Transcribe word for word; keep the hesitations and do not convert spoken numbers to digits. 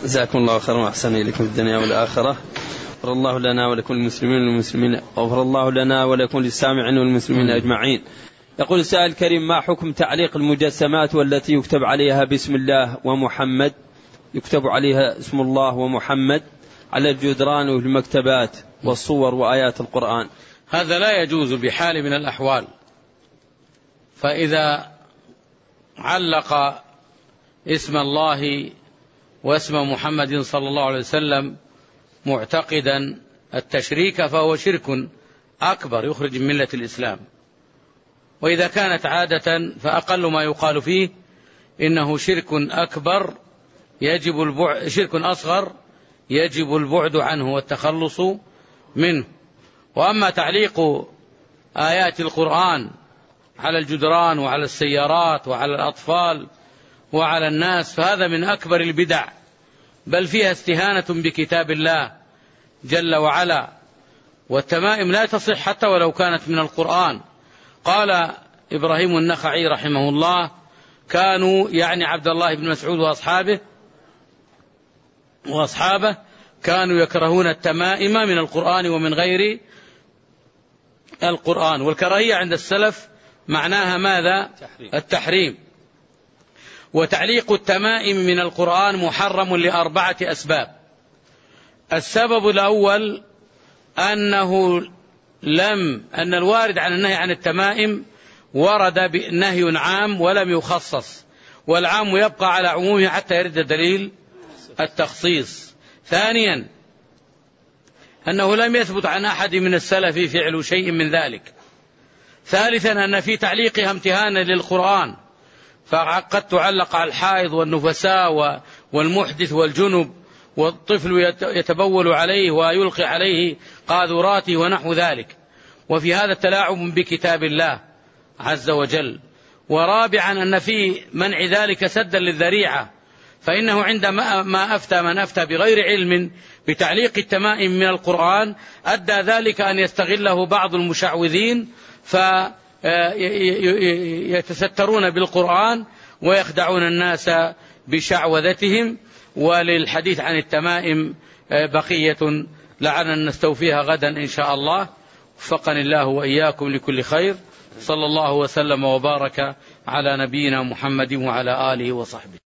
جزاكم الله خيرا وأحسن إليكم في الدنيا والآخرة. غفر الله لنا ولكم المسلمين والمسلمين، غفر الله لنا ولكم للسامعين والمسلمين أجمعين. يقول السائل الكريم: ما حكم تعليق المجسمات والتي يكتب عليها بسم الله ومحمد، يكتب عليها اسم الله ومحمد على الجدران والمكتبات والصور وآيات القرآن؟ هذا لا يجوز بحال من الأحوال. فإذا علق اسم الله واسم محمد صلى الله عليه وسلم معتقدا التشريك فهو شرك أكبر يخرج من ملة الإسلام. وإذا كانت عادة فأقل ما يقال فيه إنه شرك أكبر يجب البعد، شرك أصغر يجب البعد عنه والتخلص منه. وأما تعليق آيات القرآن على الجدران وعلى السيارات وعلى الأطفال وعلى الناس فهذا من أكبر البدع، بل فيها استهانة بكتاب الله جل وعلا. والتمائم لا تصح حتى ولو كانت من القرآن. قال إبراهيم النخعي رحمه الله: كانوا يعني عبد الله بن مسعود وأصحابه وأصحابه كانوا يكرهون التمائم من القرآن ومن غير القرآن. والكراهية عند السلف معناها ماذا؟ التحريم. وتعليق التمائم من القرآن محرم لأربعة أسباب. السبب الأول أنه لم أن الوارد عن النهي عن التمائم ورد بنهي عام ولم يخصص، والعام يبقى على عمومه حتى يرد دليل التخصيص. ثانيا أنه لم يثبت عن أحد من السلف فعل شيء من ذلك. ثالثا أن في تعليقها امتهانا للقرآن، فقد تعلق على الحائض والنفساء والمحدث والجنب، والطفل يتبول عليه ويلقي عليه قاذوراته ونحو ذلك، وفي هذا التلاعب بكتاب الله عز وجل. ورابعا أن في منع ذلك سدا للذريعة، فإنه عندما أفتى من أفتى بغير علم بتعليق التمائم من القرآن أدى ذلك أن يستغله بعض المشعوذين فيتسترون بالقرآن ويخدعون الناس بشعوذتهم. وللحديث عن التمائم بقية لعلنا نستوفيها غدا إن شاء الله. وفقني الله وإياكم لكل خير. صلى الله وسلم وبارك على نبينا محمد وعلى آله وصحبه.